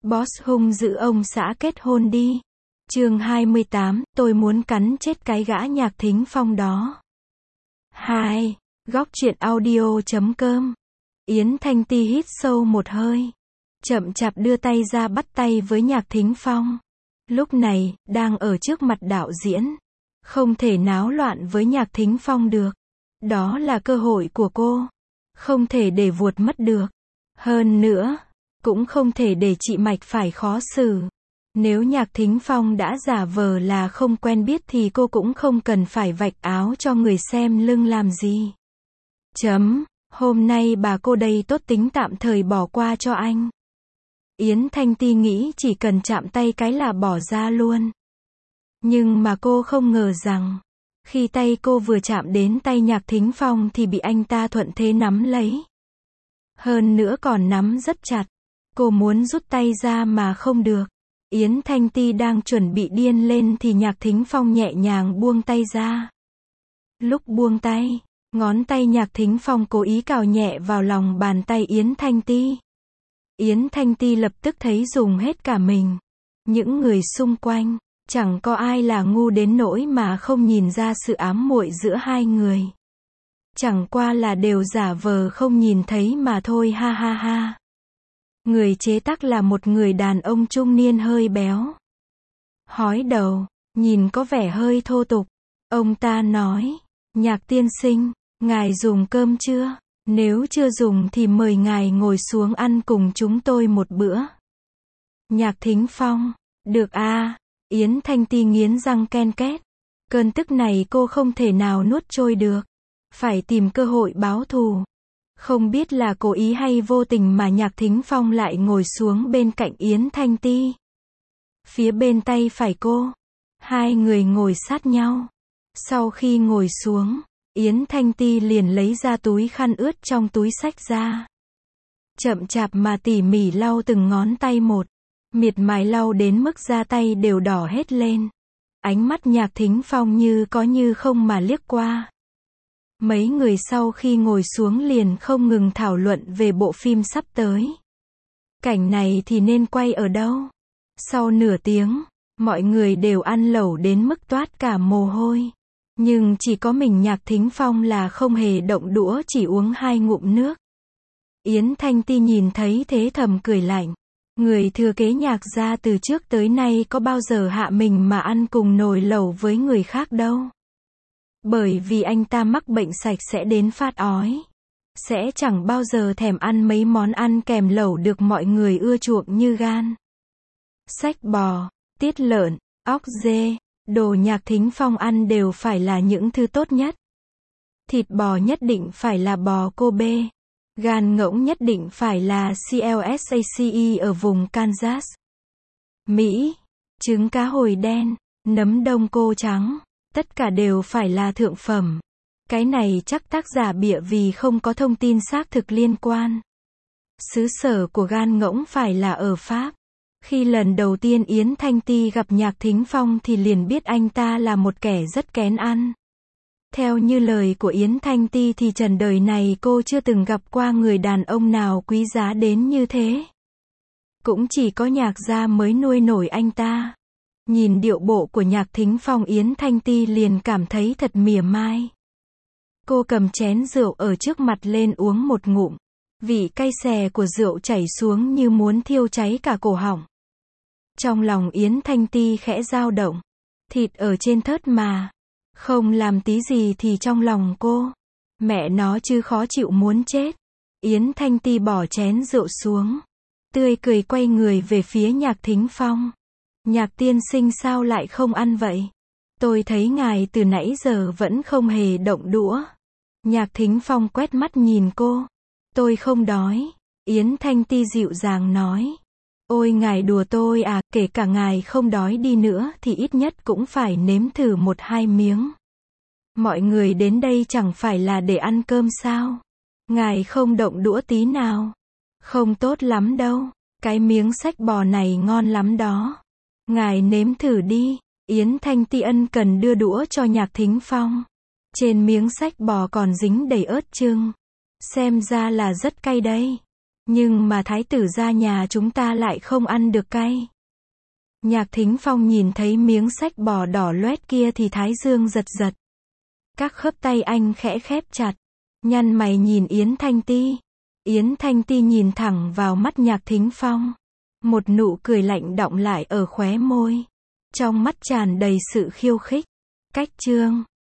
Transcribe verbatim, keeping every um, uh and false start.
Boss hung dữ ông xã kết hôn đi. Chương hai mươi tám, tôi muốn cắn chết cái gã Nhạc Thính Phong đó. hai. Góc truyện audio chấm com. Yến Thanh Ti hít sâu một hơi, chậm chạp đưa tay ra bắt tay với Nhạc Thính Phong. Lúc này, đang ở trước mặt đạo diễn, không thể náo loạn với Nhạc Thính Phong được. Đó là cơ hội của cô, không thể để vuột mất được. Hơn nữa, cũng không thể để chị Mạch phải khó xử. Nếu Nhạc Thính Phong đã giả vờ là không quen biết thì cô cũng không cần phải vạch áo cho người xem lưng làm gì. Chấm, hôm nay bà cô đây tốt tính tạm thời bỏ qua cho anh. Yến Thanh Ti nghĩ chỉ cần chạm tay cái là bỏ ra luôn. Nhưng mà cô không ngờ rằng, khi tay cô vừa chạm đến tay Nhạc Thính Phong thì bị anh ta thuận thế nắm lấy. Hơn nữa còn nắm rất chặt. Cô muốn rút tay ra mà không được. Yến Thanh Ti đang chuẩn bị điên lên thì Nhạc Thính Phong nhẹ nhàng buông tay ra. Lúc buông tay, ngón tay Nhạc Thính Phong cố ý cào nhẹ vào lòng bàn tay Yến Thanh Ti. Yến Thanh Ti lập tức thấy dùng hết cả mình. Những người xung quanh, chẳng có ai là ngu đến nỗi mà không nhìn ra sự ám muội giữa hai người. Chẳng qua là đều giả vờ không nhìn thấy mà thôi, ha ha ha. Người chế tác là một người đàn ông trung niên hơi béo, hói đầu, nhìn có vẻ hơi thô tục. Ông ta nói, Nhạc tiên sinh, ngài dùng cơm chưa? Nếu chưa dùng thì mời ngài ngồi xuống ăn cùng chúng tôi một bữa. Nhạc Thính Phong, được a. Yến Thanh Ti nghiến răng ken két. Cơn tức này cô không thể nào nuốt trôi được. Phải tìm cơ hội báo thù. Không biết là cố ý hay vô tình mà Nhạc Thính Phong lại ngồi xuống bên cạnh Yến Thanh Ti. Phía bên tay phải cô, hai người ngồi sát nhau. Sau khi ngồi xuống, Yến Thanh Ti liền lấy ra túi khăn ướt trong túi xách ra. Chậm chạp mà tỉ mỉ lau từng ngón tay một. Miệt mài lau đến mức da tay đều đỏ hết lên. Ánh mắt Nhạc Thính Phong như có như không mà liếc qua. Mấy người sau khi ngồi xuống liền không ngừng thảo luận về bộ phim sắp tới. Cảnh này thì nên quay ở đâu? Sau nửa tiếng, mọi người đều ăn lẩu đến mức toát cả mồ hôi. Nhưng chỉ có mình Nhạc Thính Phong là không hề động đũa, chỉ uống hai ngụm nước. Yến Thanh Ti nhìn thấy thế thầm cười lạnh. Người thừa kế Nhạc gia từ trước tới nay có bao giờ hạ mình mà ăn cùng nồi lẩu với người khác đâu. Bởi vì anh ta mắc bệnh sạch sẽ đến phát ói. Sẽ chẳng bao giờ thèm ăn mấy món ăn kèm lẩu được mọi người ưa chuộng như gan, xách bò, tiết lợn, óc dê. Đồ Nhạc Thính Phong ăn đều phải là những thứ tốt nhất. Thịt bò nhất định phải là bò Kobe. Gan ngỗng nhất định phải là Classe ở vùng Kansas, Mỹ. Trứng cá hồi đen, nấm đông cô trắng, tất cả đều phải là thượng phẩm. Cái này chắc tác giả bịa vì không có thông tin xác thực liên quan. Xứ sở của gan ngỗng phải là ở Pháp. Khi lần đầu tiên Yến Thanh Ti gặp Nhạc Thính Phong thì liền biết anh ta là một kẻ rất kén ăn. Theo như lời của Yến Thanh Ti thì trần đời này cô chưa từng gặp qua người đàn ông nào quý giá đến như thế. Cũng chỉ có Nhạc gia mới nuôi nổi anh ta. Nhìn điệu bộ của Nhạc Thính Phong, Yến Thanh Ti liền cảm thấy thật mỉa mai. Cô cầm chén rượu ở trước mặt lên uống một ngụm. Vị cay xè của rượu chảy xuống như muốn thiêu cháy cả cổ họng. Trong lòng Yến Thanh Ti khẽ dao động. Thịt ở trên thớt mà. Không làm tí gì thì trong lòng cô. Mẹ nó chứ khó chịu muốn chết. Yến Thanh Ti bỏ chén rượu xuống. Tươi cười quay người về phía Nhạc Thính Phong. Nhạc tiên sinh sao lại không ăn vậy? Tôi thấy ngài từ nãy giờ vẫn không hề động đũa. Nhạc Thính Phong quét mắt nhìn cô. Tôi không đói. Yến Thanh Ti dịu dàng nói. Ôi ngài đùa tôi à, kể cả ngài không đói đi nữa thì ít nhất cũng phải nếm thử một hai miếng. Mọi người đến đây chẳng phải là để ăn cơm sao? Ngài không động đũa tí nào. Không tốt lắm đâu. Cái miếng xách bò này ngon lắm đó. Ngài nếm thử đi. Yến Thanh Ti ân cần đưa đũa cho Nhạc Thính Phong. Trên miếng xách bò còn dính đầy ớt chưng. Xem ra là rất cay đây. Nhưng mà thái tử gia nhà chúng ta lại không ăn được cay. Nhạc Thính Phong nhìn thấy miếng sách bò đỏ loét kia thì thái dương giật giật. Các khớp tay anh khẽ khép chặt. Nhăn mày nhìn Yến Thanh Ti. Yến Thanh Ti nhìn thẳng vào mắt Nhạc Thính Phong. Một nụ cười lạnh đọng lại ở khóe môi. Trong mắt tràn đầy sự khiêu khích. Cách chương